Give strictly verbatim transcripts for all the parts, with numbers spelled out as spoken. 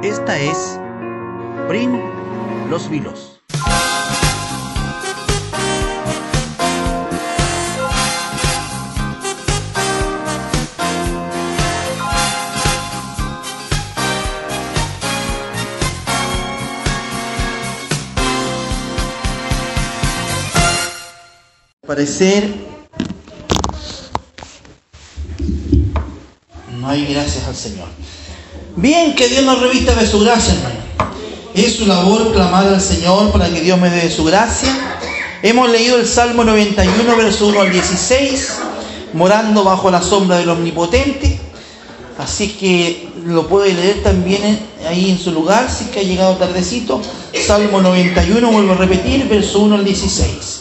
Esta es Brin Los Vilos. Parecer no hay gracias al Señor. Bien, que Dios nos revista de su gracia, hermano. Es su labor clamar al Señor para que Dios me dé su gracia. Hemos leído el Salmo noventa y uno, verso uno al dieciséis, morando bajo la sombra del Omnipotente. Así que lo puede leer también ahí en su lugar, si es que ha llegado tardecito. Salmo noventa y uno, vuelvo a repetir, verso uno al dieciséis.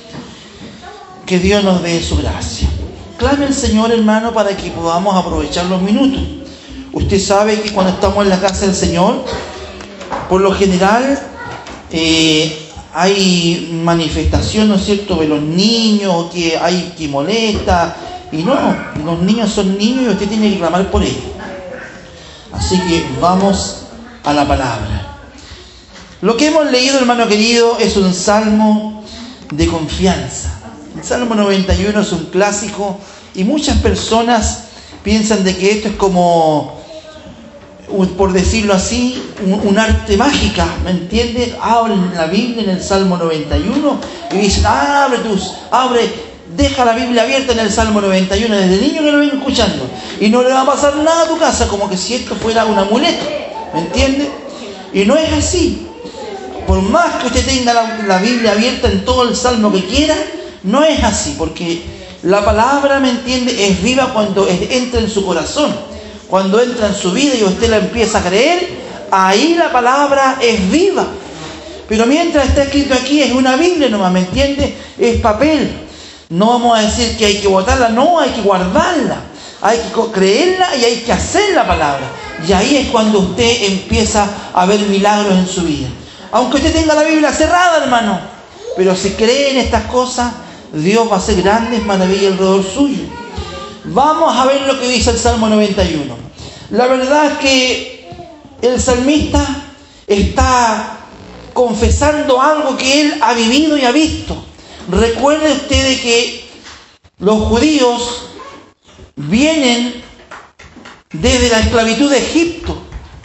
Que Dios nos dé su gracia. Clame al Señor, hermano, para que podamos aprovechar los minutos. Usted sabe que cuando estamos en la casa del Señor, por lo general eh, hay manifestación, ¿no es cierto?, de los niños, que hay que molesta. Y no, los niños son niños y usted tiene que clamar por ellos. Así que vamos a la palabra. Lo que hemos leído, hermano querido, es un salmo de confianza. El Salmo noventa y uno es un clásico y muchas personas piensan de que esto es como, por decirlo así, un, un arte mágica, ¿me entiendes? Abren la Biblia en el Salmo noventa y uno y dicen, abre tus, abre, deja la Biblia abierta en el Salmo noventa y uno, desde niño que lo ven escuchando, y no le va a pasar nada a tu casa, como que si esto fuera un amuleto, ¿me entiendes? Y no es así. Por más que usted tenga la, la Biblia abierta en todo el Salmo que quiera, no es así, porque la palabra, ¿me entiende?, es viva cuando entra en su corazón, cuando entra en su vida y usted la empieza a creer, ahí la palabra es viva. Pero mientras está escrito aquí es una Biblia nomás, ¿me entiende? Es papel. No vamos a decir que hay que botarla, no, hay que guardarla, hay que creerla y hay que hacer la palabra. Y ahí es cuando usted empieza a ver milagros en su vida. Aunque usted tenga la Biblia cerrada, hermano, pero si cree en estas cosas, Dios va a hacer grandes maravillas alrededor suyo. Vamos a ver lo que dice el Salmo noventa y uno. La verdad es que el salmista está confesando algo que él ha vivido y ha visto. Recuerde usted de que los judíos vienen desde la esclavitud de Egipto.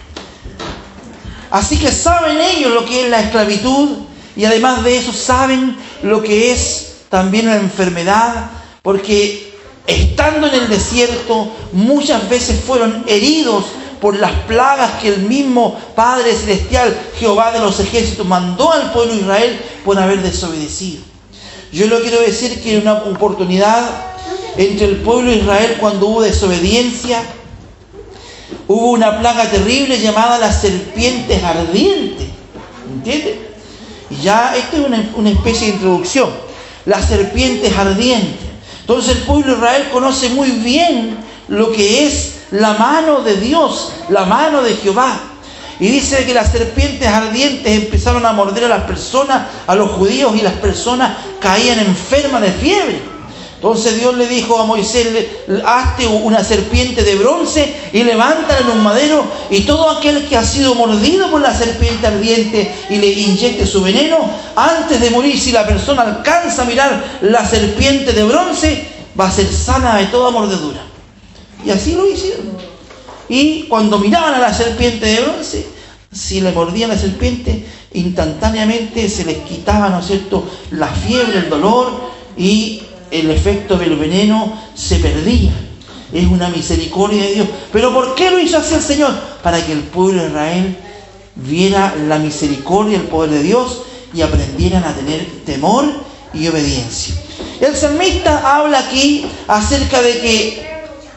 Así que saben ellos lo que es la esclavitud y además de eso saben lo que es también la enfermedad, porque estando en el desierto muchas veces fueron heridos por las plagas que el mismo Padre Celestial, Jehová de los ejércitos, mandó al pueblo de Israel por haber desobedecido. Yo le quiero decir que en una oportunidad entre el pueblo de Israel, cuando hubo desobediencia, hubo una plaga terrible llamada las serpientes ardientes. ¿Entiendes? Y ya esto es una, una especie de introducción. Las serpientes ardientes. Entonces el pueblo de Israel conoce muy bien lo que es la mano de Dios, la mano de Jehová. Y dice que las serpientes ardientes empezaron a morder a las personas, a los judíos, y las personas caían enfermas de fiebre. Entonces Dios le dijo a Moisés, hazte una serpiente de bronce y levántala en un madero, y todo aquel que ha sido mordido por la serpiente ardiente y le inyecte su veneno, antes de morir, si la persona alcanza a mirar la serpiente de bronce, va a ser sana de toda mordedura. Y así lo hicieron. Y cuando miraban a la serpiente de bronce, si le mordían la serpiente, instantáneamente se les quitaba, ¿no es cierto?, la fiebre, el dolor, y el efecto del veneno se perdía. Es una misericordia de Dios. ¿Pero por qué lo hizo así el Señor? Para que el pueblo de Israel viera la misericordia, el poder de Dios, y aprendieran a tener temor y obediencia. El salmista habla aquí acerca de que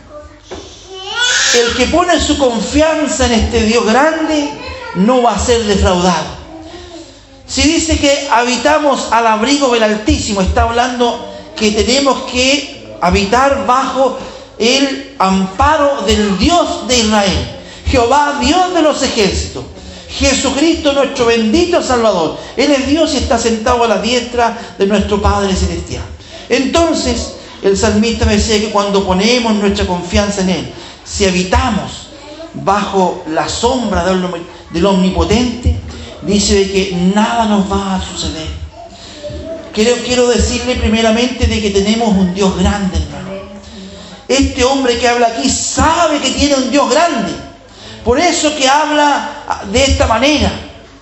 el que pone su confianza en este Dios grande no va a ser defraudado. Si dice que habitamos al abrigo del Altísimo, está hablando que tenemos que habitar bajo el amparo del Dios de Israel, Jehová, Dios de los ejércitos, Jesucristo, nuestro bendito Salvador. Él es Dios y está sentado a la diestra de nuestro Padre Celestial. Entonces, el salmista me decía que cuando ponemos nuestra confianza en Él, si habitamos bajo la sombra del Omnipotente, dice de que nada nos va a suceder. Quiero, quiero decirle primeramente de que tenemos un Dios grande, hermano. Este hombre que habla aquí sabe que tiene un Dios grande. Por eso que habla de esta manera.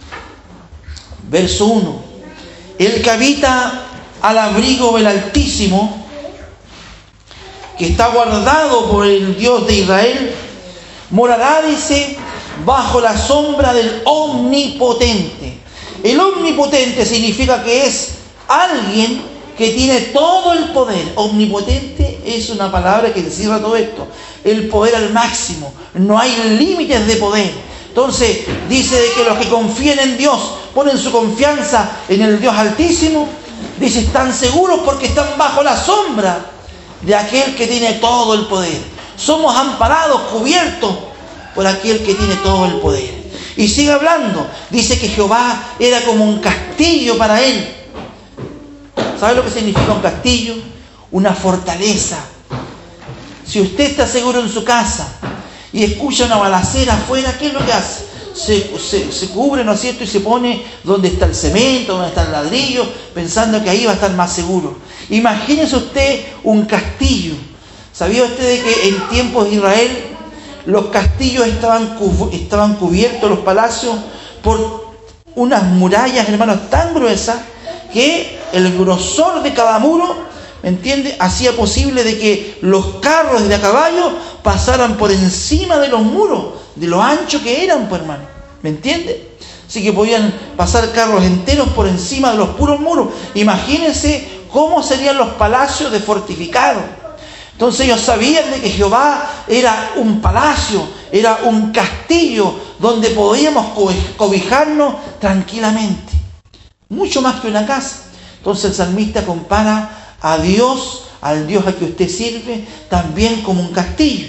Verso uno. El que habita al abrigo del Altísimo, que está guardado por el Dios de Israel, morará, dice, bajo la sombra del Omnipotente. El Omnipotente significa que es alguien que tiene todo el poder. Omnipotente es una palabra que encierra todo esto. El poder al máximo. No hay límites de poder. Entonces, dice de que los que confían en Dios, ponen su confianza en el Dios Altísimo, dice, están seguros porque están bajo la sombra de aquel que tiene todo el poder. Somos amparados, cubiertos por aquel que tiene todo el poder. Y sigue hablando. Dice que Jehová era como un castillo para él. ¿Sabe lo que significa un castillo? Una fortaleza. Si usted está seguro en su casa y escucha una balacera afuera, ¿qué es lo que hace? Se, se, se cubre, ¿no es cierto? Y se pone donde está el cemento, donde está el ladrillo, pensando que ahí va a estar más seguro. Imagínese usted un castillo. ¿Sabía usted de que en tiempos de Israel los castillos estaban, cu- estaban cubiertos, los palacios, por unas murallas, hermanos, tan gruesas que el grosor de cada muro, ¿me entiende?, hacía posible de que los carros de a caballo pasaran por encima de los muros, de lo ancho que eran, pues, hermano, ¿me entiende? Así que podían pasar carros enteros por encima de los puros muros. Imagínense cómo serían los palacios de fortificados. Entonces ellos sabían de que Jehová era un palacio, era un castillo donde podíamos cobijarnos tranquilamente. Mucho más que una casa. Entonces el salmista compara a Dios, al Dios a que usted sirve, también como un castillo.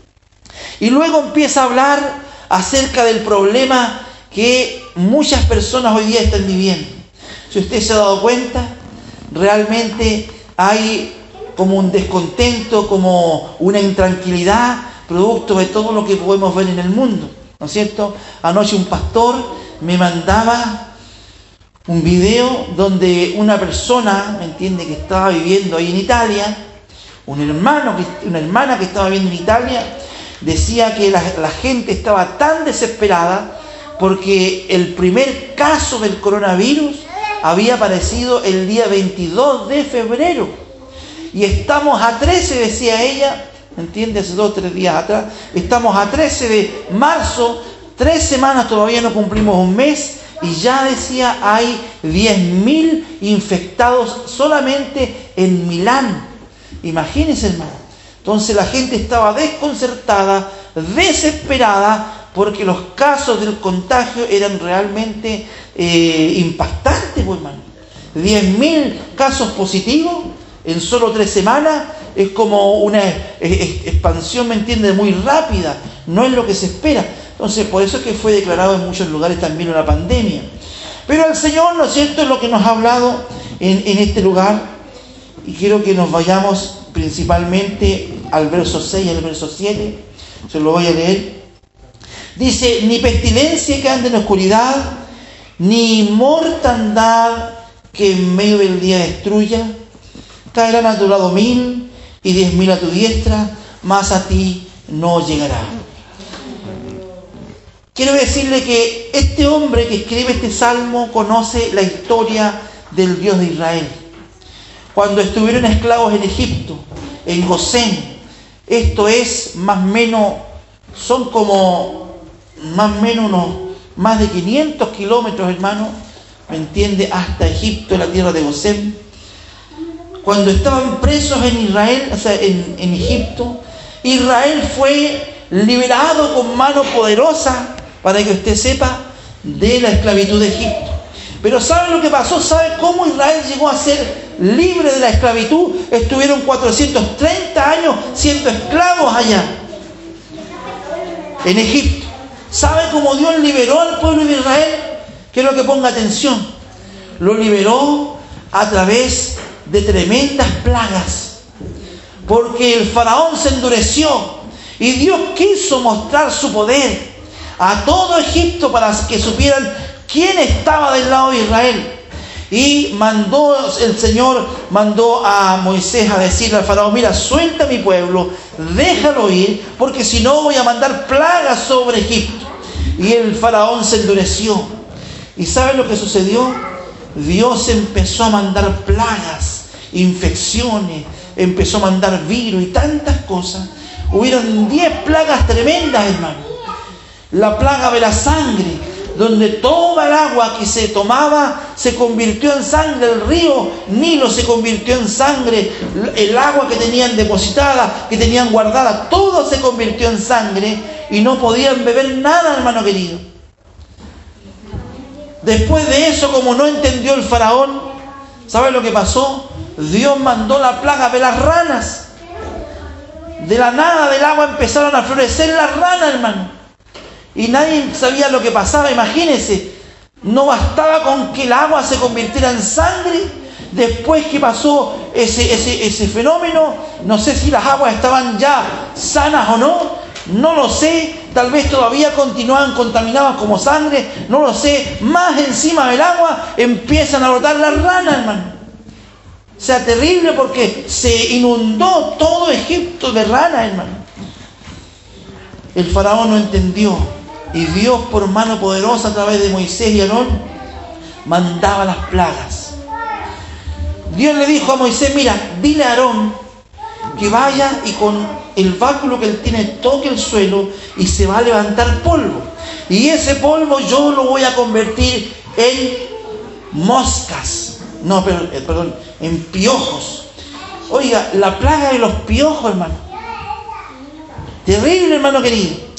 Y luego empieza a hablar acerca del problema que muchas personas hoy día están viviendo. Si usted se ha dado cuenta, realmente hay como un descontento, como una intranquilidad, producto de todo lo que podemos ver en el mundo, ¿no es cierto? Anoche un pastor me mandaba un video donde una persona, ¿me entiende?, que estaba viviendo ahí en Italia, un hermano, que, una hermana que estaba viviendo en Italia, decía que la, la gente estaba tan desesperada porque el primer caso del coronavirus había aparecido el día veintidós de febrero. Y estamos a trece, decía ella, ¿me entiende?, hace dos o tres días atrás, estamos a trece de marzo, tres semanas, todavía no cumplimos un mes, y ya decía, hay diez mil infectados solamente en Milán. Imagínense, hermano. Entonces la gente estaba desconcertada, desesperada, porque los casos del contagio eran realmente eh, impactantes, pues, hermano. diez mil casos positivos en solo tres semanas es como una expansión, ¿me entiende?, muy rápida. No es lo que se espera. Entonces, por eso es que fue declarado en muchos lugares también una pandemia. Pero el Señor, ¿no es cierto?, es lo que nos ha hablado en, en este lugar. Y quiero que nos vayamos principalmente al verso seis y al verso siete. Se lo voy a leer. Dice, ni pestilencia que ande en la oscuridad, ni mortandad que en medio del día destruya. Caerán a tu lado mil y diez mil a tu diestra, mas a ti no llegará. Quiero decirle que este hombre que escribe este salmo conoce la historia del Dios de Israel. Cuando estuvieron esclavos en Egipto, en Gosén, esto es más o menos, son como más o menos unos más de quinientos kilómetros, hermano, ¿me entiende?, hasta Egipto, la tierra de Gosén. Cuando estaban presos en Israel, o sea, en, en Egipto, Israel fue liberado con mano poderosa, para que usted sepa, de la esclavitud de Egipto. Pero ¿sabe lo que pasó? ¿Sabe cómo Israel llegó a ser libre de la esclavitud? Estuvieron cuatrocientos treinta años siendo esclavos allá, en Egipto. ¿Sabe cómo Dios liberó al pueblo de Israel? Quiero que ponga atención. Lo liberó a través de tremendas plagas, porque el faraón se endureció Y Dios quiso mostrar su poder a todo Egipto para que supieran quién estaba del lado de Israel. Y mandó, el Señor mandó a Moisés a decirle al faraón: mira, suelta a mi pueblo, déjalo ir, porque si no voy a mandar plagas sobre Egipto. Y el faraón se endureció. ¿Y saben lo que sucedió? Dios empezó a mandar plagas, infecciones, empezó a mandar virus y tantas cosas. Hubieron diez plagas tremendas, hermano. La plaga de la sangre, donde toda el agua que se tomaba se convirtió en sangre. El río Nilo se convirtió en sangre. El agua que tenían depositada, que tenían guardada, todo se convirtió en sangre y no podían beber nada, hermano querido. Después de eso, como no entendió el faraón, ¿sabe lo que pasó? Dios mandó la plaga de las ranas. De la nada del agua empezaron a florecer las ranas, hermano. Y nadie sabía lo que pasaba. Imagínense, no bastaba con que el agua se convirtiera en sangre. Después que pasó ese, ese, ese fenómeno, no sé si las aguas estaban ya sanas o no, no lo sé. Tal vez todavía continuaban contaminadas como sangre, no lo sé. Más encima del agua empiezan a brotar las ranas, hermano. O sea, terrible, porque se inundó todo Egipto de ranas, hermano. El faraón no entendió. Y Dios, por mano poderosa, a través de Moisés y Aarón, mandaba las plagas. Dios le dijo a Moisés: mira, dile a Aarón que vaya y con el báculo que él tiene toque el suelo y se va a levantar polvo. Y ese polvo yo lo voy a convertir en moscas. No, perdón, en piojos. Oiga, la plaga de los piojos, hermano. Terrible, hermano querido.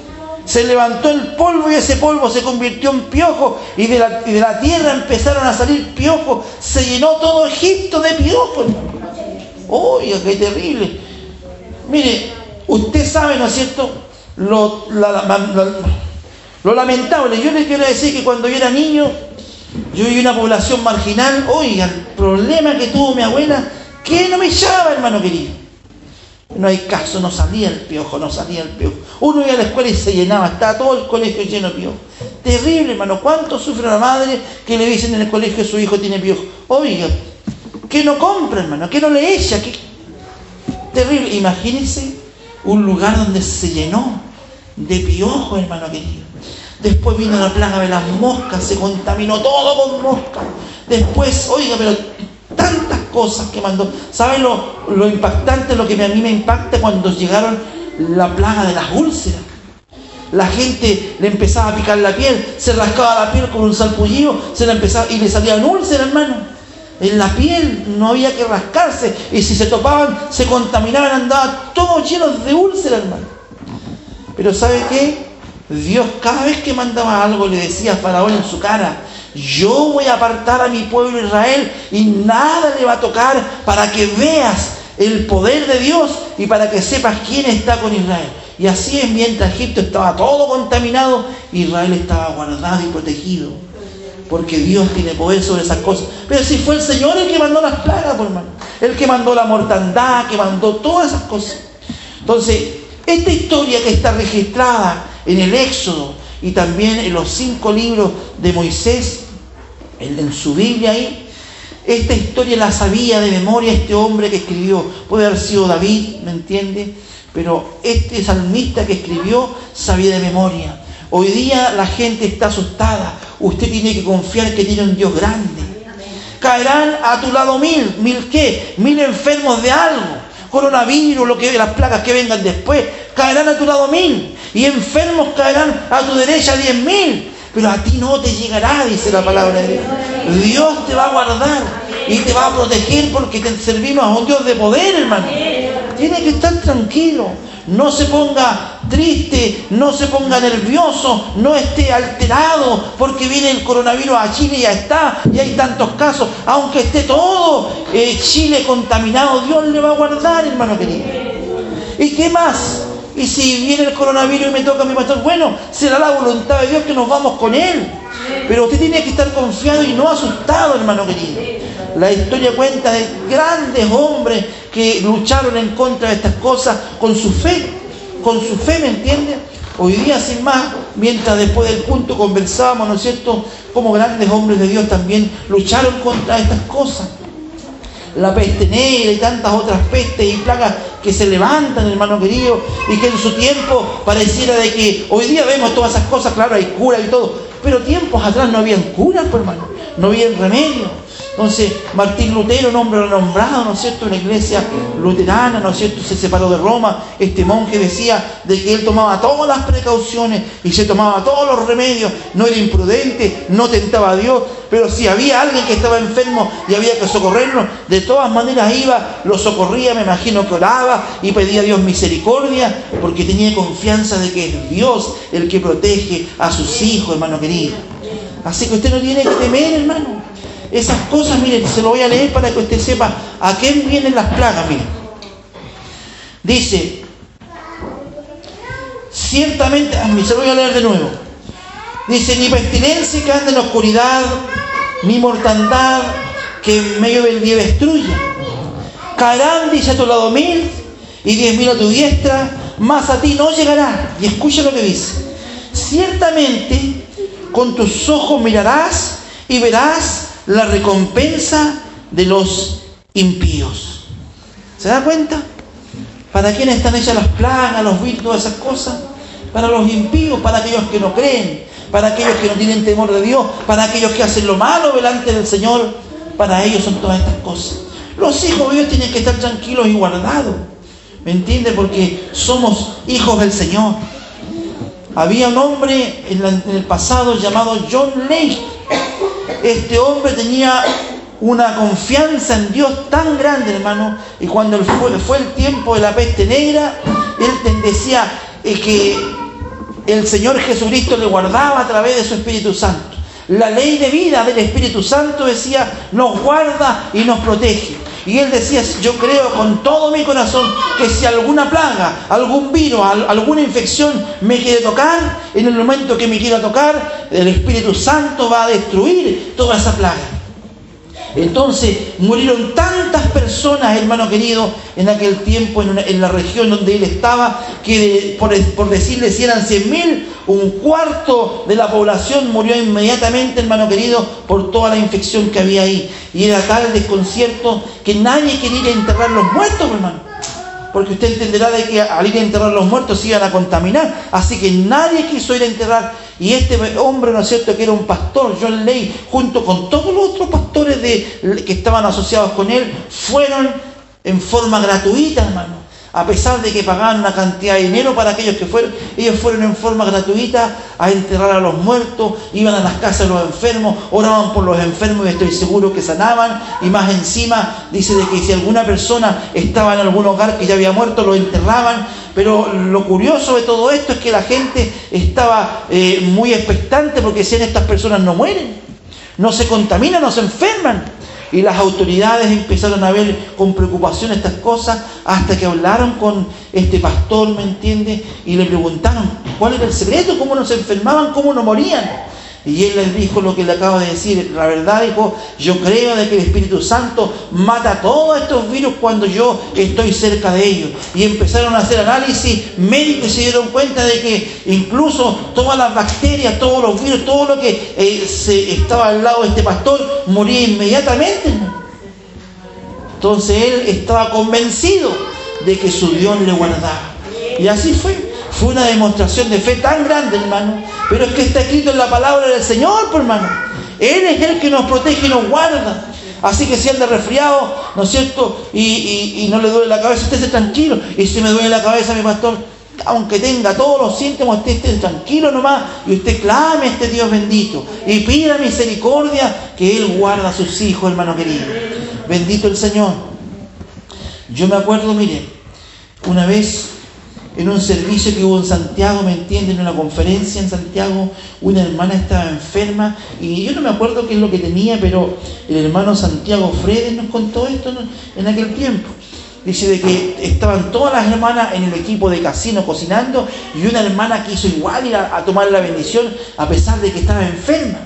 Se levantó el polvo y ese polvo se convirtió en piojo, y de la, y de la tierra empezaron a salir piojos. Se llenó todo Egipto de piojos, hermano. Oiga, qué terrible. Mire, usted sabe, ¿no es cierto?, lo, la, la, la, lo lamentable. Yo le quiero decir que cuando yo era niño, yo vi una población marginal. Oiga, el problema que tuvo mi abuela, que no me echaba, hermano querido. No hay caso, no salía el piojo, no salía el piojo. Uno iba a la escuela y se llenaba, estaba todo el colegio lleno de piojo. Terrible, hermano. ¿Cuánto sufre la madre que le dicen en el colegio que su hijo tiene piojo? Oiga, que no compra, hermano, que no le echa. Que... Terrible. Imagínense un lugar donde se llenó de piojos, hermano querido. Después vino la plaga de las moscas, se contaminó todo con moscas. Después, oiga, pero tantas cosas que mandó. ¿Saben lo, lo impactante, lo que a mí me impacta cuando llegaron la plaga de las úlceras? La gente le empezaba a picar la piel, se rascaba la piel con un salpullido, se la empezaba, y le salían úlceras, hermano. En la piel no había que rascarse, y si se topaban, se contaminaban, andaban todos llenos de úlceras, hermano. Pero ¿sabe qué? Dios cada vez que mandaba algo le decía a Faraón en su cara: yo voy a apartar a mi pueblo Israel y nada le va a tocar, para que veas el poder de Dios y para que sepas quién está con Israel. Y así es, mientras Egipto estaba todo contaminado, Israel estaba guardado y protegido, porque Dios tiene poder sobre esas cosas. Pero si fue el Señor el que mandó las plagas, por hermano, el que mandó la mortandad, que mandó todas esas cosas. Entonces, esta historia que está registrada en el Éxodo y también en los cinco libros de Moisés, en, en su Biblia ahí, esta historia la sabía de memoria este hombre que escribió. Puede haber sido David, ¿me entiende? Pero este salmista que escribió sabía de memoria. Hoy día la gente está asustada. Usted tiene que confiar que tiene un Dios grande. Caerán a tu lado mil. ¿Mil qué? Mil enfermos de algo. Coronavirus, lo que, las plagas que vengan después. Caerán a tu lado mil. Y enfermos caerán a tu derecha diez mil. Pero a ti no te llegará, dice la palabra de Dios. Dios te va a guardar y te va a proteger, porque te servimos a un Dios de poder, hermano. Tiene que estar tranquilo. No se ponga triste, no se ponga nervioso, no esté alterado porque viene el coronavirus a Chile y ya está, y hay tantos casos. Aunque esté todo eh, Chile contaminado, Dios le va a guardar, hermano querido. ¿Y qué más? Y si viene el coronavirus y me toca a mi pastor, bueno, será la voluntad de Dios que nos vamos con él. Pero usted tiene que estar confiado y no asustado, hermano querido. La historia cuenta de grandes hombres que lucharon en contra de estas cosas con su fe, con su fe, ¿me entiende? Hoy día, sin más, mientras después del culto conversábamos, ¿no es cierto?, como grandes hombres de Dios también lucharon contra estas cosas. La peste negra y tantas otras pestes y plagas que se levantan, hermano querido, y que en su tiempo pareciera de que hoy día vemos todas esas cosas, claro, hay cura y todo, pero tiempos atrás no habían curas, pues, hermano, no habían remedio. Entonces, Martín Lutero, un hombre renombrado, ¿no es cierto?, una iglesia luterana, ¿no es cierto?, se separó de Roma. Este monje decía de que él tomaba todas las precauciones y se tomaba todos los remedios, no era imprudente, no tentaba a Dios, pero si había alguien que estaba enfermo y había que socorrerlo, de todas maneras iba, lo socorría, me imagino que oraba y pedía a Dios misericordia, porque tenía confianza de que es Dios el que protege a sus hijos, hermano querido. Así que usted no tiene que temer, hermano. Esas cosas, miren, se lo voy a leer para que usted sepa a quién vienen las plagas, miren. Dice, ciertamente, se lo voy a leer de nuevo. Dice, ni pestilencia que anda en la oscuridad, ni mortandad que en medio del día destruya. Caerán, dice, a tu lado mil y diez mil a tu diestra, mas a ti no llegará. Y escucha lo que dice. Ciertamente con tus ojos mirarás y verás la recompensa de los impíos. ¿Se da cuenta? ¿Para quién están hechas las plagas, los virus, todas esas cosas? Para los impíos, para aquellos que no creen, para aquellos que no tienen temor de Dios, para aquellos que hacen lo malo delante del Señor. Para ellos son todas estas cosas. Los hijos de Dios tienen que estar tranquilos y guardados, ¿me entiende? Porque somos hijos del Señor. Había un hombre en, la, en el pasado llamado John Lake. Este hombre tenía una confianza en Dios tan grande, hermano, y cuando fue, fue el tiempo de la peste negra, él decía eh, que el Señor Jesucristo le guardaba a través de su Espíritu Santo. La ley de vida del Espíritu Santo, decía, nos guarda y nos protege. Y él decía, yo creo con todo mi corazón que si alguna plaga, algún virus, alguna infección me quiere tocar, en el momento que me quiera tocar, el Espíritu Santo va a destruir toda esa plaga. Entonces murieron tantas personas, hermano querido, en aquel tiempo, en, una, en la región donde él estaba, que de, por, por decirle si eran cien mil, un cuarto de la población murió inmediatamente, hermano querido, por toda la infección que había ahí. Y era tal el desconcierto que nadie quería ir a enterrar los muertos, hermano. Porque usted entenderá de que al ir a enterrar los muertos se iban a contaminar. Así que nadie quiso ir a enterrar. Y este hombre, ¿no es cierto?, que era un pastor, John Lay, junto con todos los otros pastores de, que estaban asociados con él, fueron en forma gratuita, hermano. A pesar de que pagaban una cantidad de dinero para aquellos que fueron, ellos fueron en forma gratuita a enterrar a los muertos, iban a las casas de los enfermos, oraban por los enfermos y estoy seguro que sanaban. Y más encima dice de que si alguna persona estaba en algún hogar que ya había muerto, lo enterraban. Pero lo curioso de todo esto es que la gente estaba eh, muy expectante, porque decían, estas personas no mueren, no se contaminan, no se enferman. Y las autoridades empezaron a ver con preocupación estas cosas, hasta que hablaron con este pastor, ¿me entiende? Y le preguntaron cuál era el secreto, cómo no se enfermaban, cómo no morían. Y él les dijo lo que le acabo de decir. La verdad, dijo, yo creo de que el Espíritu Santo mata todos estos virus cuando yo estoy cerca de ellos. Y empezaron a hacer análisis médicos y se dieron cuenta de que incluso todas las bacterias, todos los virus, todo lo que eh, se estaba al lado de este pastor moría inmediatamente. Entonces él estaba convencido de que su Dios le guardaba. Y así fue. Fue una demostración de fe tan grande, hermano. Pero es que está escrito en la palabra del Señor, pues, hermano. Él es el que nos protege y nos guarda. Así que si anda resfriado, ¿no es cierto?, y, y, y no le duele la cabeza, usted esté tranquilo. Y si me duele la cabeza, mi pastor, aunque tenga todos los síntomas, usted esté tranquilo nomás. Y usted clame a este Dios bendito. Y pida misericordia, que Él guarda a sus hijos, hermano querido. Bendito el Señor. Yo me acuerdo, mire, una vez en un servicio que hubo en Santiago, ¿me entienden? En una conferencia en Santiago, una hermana estaba enferma y yo no me acuerdo qué es lo que tenía, pero el hermano Santiago Fredes nos contó esto en aquel tiempo. Dice de que estaban todas las hermanas en el equipo de casino cocinando y una hermana quiso igual ir a, a tomar la bendición a pesar de que estaba enferma.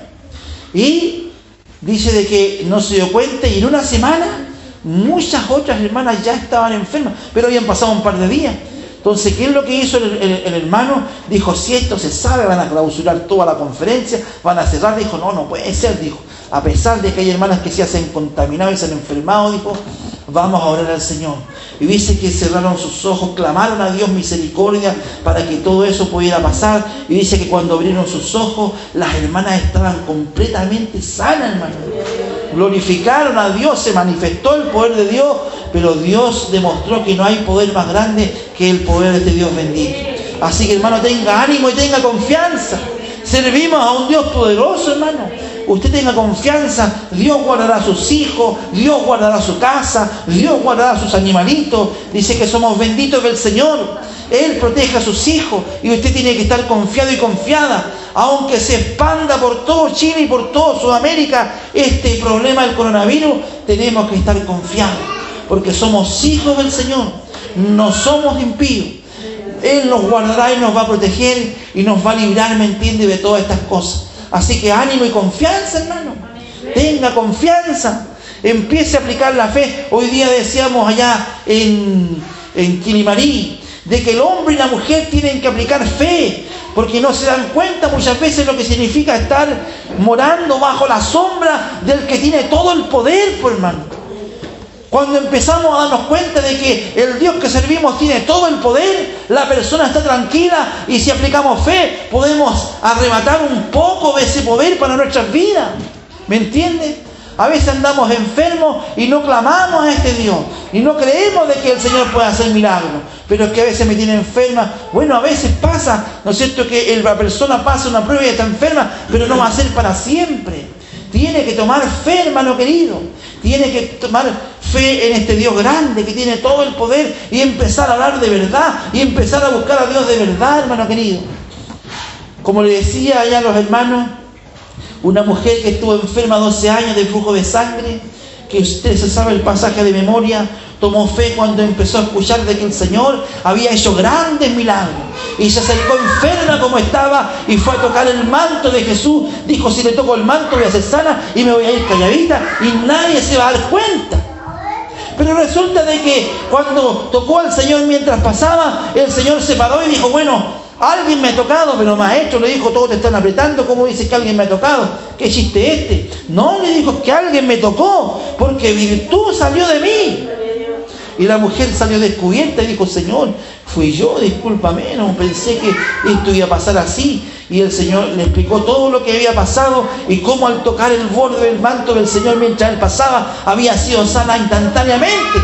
Y dice de que no se dio cuenta y en una semana muchas otras hermanas ya estaban enfermas, pero habían pasado un par de días. Entonces, ¿qué es lo que hizo el, el, el hermano? Dijo, si esto se sabe, van a clausurar toda la conferencia, van a cerrar. Dijo, no, no puede ser, dijo. A pesar de que hay hermanas que se hacen contaminados y se han enfermado, dijo, vamos a orar al Señor. Y dice que cerraron sus ojos, clamaron a Dios misericordia para que todo eso pudiera pasar. Y dice que cuando abrieron sus ojos, las hermanas estaban completamente sanas, hermano. Glorificaron a Dios, se manifestó el poder de Dios, pero Dios demostró que no hay poder más grande que el poder de este Dios bendito. Así que, hermano, tenga ánimo y tenga confianza. Servimos a un Dios poderoso, hermano. Usted tenga confianza, Dios guardará a sus hijos, Dios guardará su casa, Dios guardará a sus animalitos. Dice que somos benditos del Señor. Él protege a sus hijos y usted tiene que estar confiado y confiada. Aunque se expanda por todo Chile y por toda Sudamérica este problema del coronavirus, tenemos que estar confiados, porque somos hijos del Señor, no somos impíos. Él nos guardará y nos va a proteger y nos va a librar, ¿me entiende?, de todas estas cosas. Así que ánimo y confianza, hermano. Tenga confianza. Empiece a aplicar la fe. Hoy día decíamos allá en, en Quilimarí, de que el hombre y la mujer tienen que aplicar fe, porque no se dan cuenta muchas veces lo que significa estar morando bajo la sombra del que tiene todo el poder, pues, hermano. Cuando empezamos a darnos cuenta de que el Dios que servimos tiene todo el poder, la persona está tranquila, y si aplicamos fe podemos arrebatar un poco de ese poder para nuestras vidas. ¿Me entiendes? A veces andamos enfermos y no clamamos a este Dios y no creemos de que el Señor puede hacer milagros, pero es que a veces me tiene enferma. Bueno, a veces pasa, ¿no es cierto?, que la persona pasa una prueba y está enferma, pero no va a ser para siempre. Tiene que tomar fe, hermano querido. Tiene que tomar fe en este Dios grande que tiene todo el poder y empezar a hablar de verdad y empezar a buscar a Dios de verdad, hermano querido. Como le decía allá a los hermanos, una mujer que estuvo enferma doce años de flujo de sangre, que usted se sabe el pasaje de memoria, tomó fe cuando empezó a escuchar de que el Señor había hecho grandes milagros. Y se acercó enferma como estaba y fue a tocar el manto de Jesús. Dijo, si le toco el manto voy a ser sana y me voy a ir calladita y nadie se va a dar cuenta. Pero resulta de que cuando tocó al Señor mientras pasaba, el Señor se paró y dijo, bueno, alguien me ha tocado. Pero maestro, le dijo, todos te están apretando, ¿cómo dices que alguien me ha tocado? ¿Qué chiste este? No, le dijo, que alguien me tocó, porque virtud salió de mí. Y la mujer salió descubierta y dijo, Señor, fui yo, discúlpame, no pensé que esto iba a pasar así. Y el Señor le explicó todo lo que había pasado y cómo al tocar el borde del manto del Señor mientras él pasaba, había sido sana instantáneamente.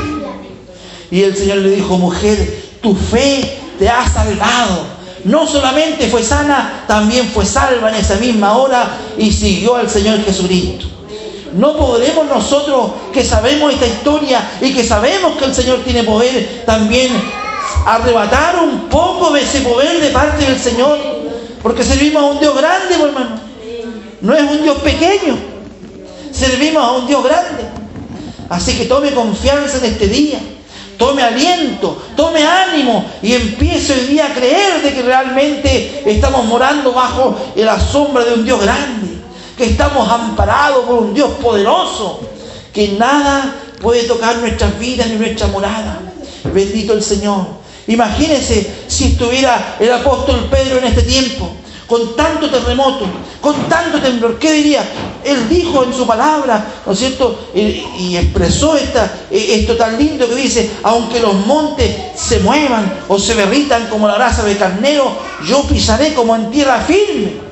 Y el Señor le dijo, mujer, tu fe te ha salvado. No solamente fue sana, también fue salva en esa misma hora y siguió al Señor Jesucristo. No podremos nosotros, que sabemos esta historia y que sabemos que el Señor tiene poder, también arrebatar un poco de ese poder de parte del Señor, porque servimos a un Dios grande, hermano. No es un Dios pequeño, servimos a un Dios grande. Así que tome confianza en este día, tome aliento, tome ánimo y empiece hoy día a creer de que realmente estamos morando bajo la sombra de un Dios grande, que estamos amparados por un Dios poderoso, que nada puede tocar nuestras vidas ni nuestra morada. Bendito el Señor. Imagínense si estuviera el apóstol Pedro en este tiempo, con tanto terremoto, con tanto temblor. ¿Qué diría? Él dijo en su palabra, ¿no es cierto?, y expresó esta, esto tan lindo que dice, aunque los montes se muevan o se derritan como la grasa de carnero, yo pisaré como en tierra firme.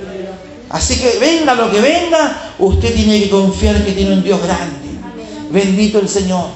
Así que venga lo que venga, usted tiene que confiar que tiene un Dios grande. Bendito el Señor.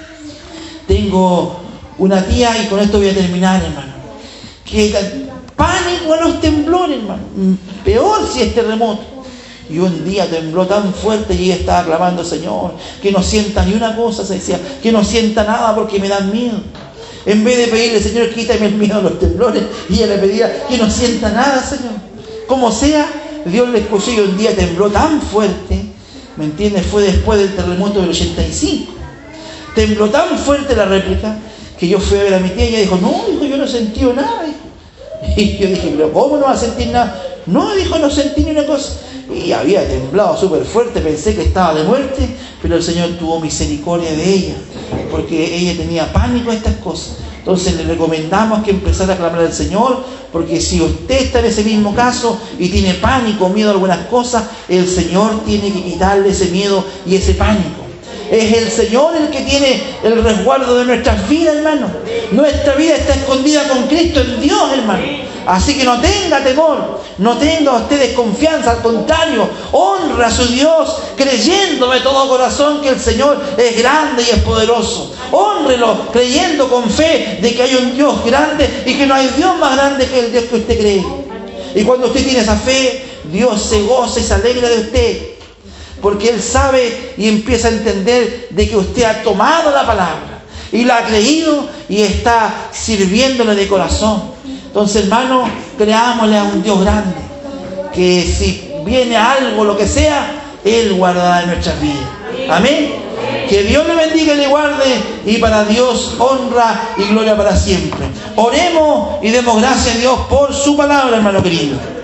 Tengo una tía, y con esto voy a terminar, hermano, que pánico a los temblores, hermano. Peor si es terremoto. Y un día tembló tan fuerte y ella estaba clamando, Señor, que no sienta ni una cosa, se decía, que no sienta nada porque me dan miedo. En vez de pedirle, Señor, quítame el miedo a los temblores, y ella le pedía que no sienta nada, Señor. Como sea, Dios le escuchó y un día tembló tan fuerte, ¿me entiendes? Fue después del terremoto del ochenta y cinco. Tembló tan fuerte la réplica que yo fui a ver a mi tía y ella dijo, no, dijo, yo no sentí nada. Y yo dije, pero ¿cómo no vas a sentir nada? No, dijo, no sentí ni una cosa. Y había temblado súper fuerte, pensé que estaba de muerte, pero el Señor tuvo misericordia de ella, porque ella tenía pánico a estas cosas. Entonces le recomendamos que empezara a clamar al Señor, porque si usted está en ese mismo caso y tiene pánico, miedo a algunas cosas, el Señor tiene que quitarle ese miedo y ese pánico. Es el Señor el que tiene el resguardo de nuestras vidas, hermano. Nuestra vida está escondida con Cristo en Dios, hermano. Así que no tenga temor, no tenga usted desconfianza, al contrario, honra a su Dios, creyendo de todo corazón que el Señor es grande y es poderoso. Hónrelo, creyendo con fe de que hay un Dios grande y que no hay Dios más grande que el Dios que usted cree. Y cuando usted tiene esa fe, Dios se goza y se alegra de usted, porque Él sabe y empieza a entender de que usted ha tomado la palabra y la ha creído y está sirviéndole de corazón. Entonces, hermano, creámosle a un Dios grande, que si viene algo, lo que sea, Él guardará en nuestras vidas. Amén. Que Dios le bendiga y le guarde, y para Dios honra y gloria para siempre. Oremos y demos gracias a Dios por su palabra, hermano querido.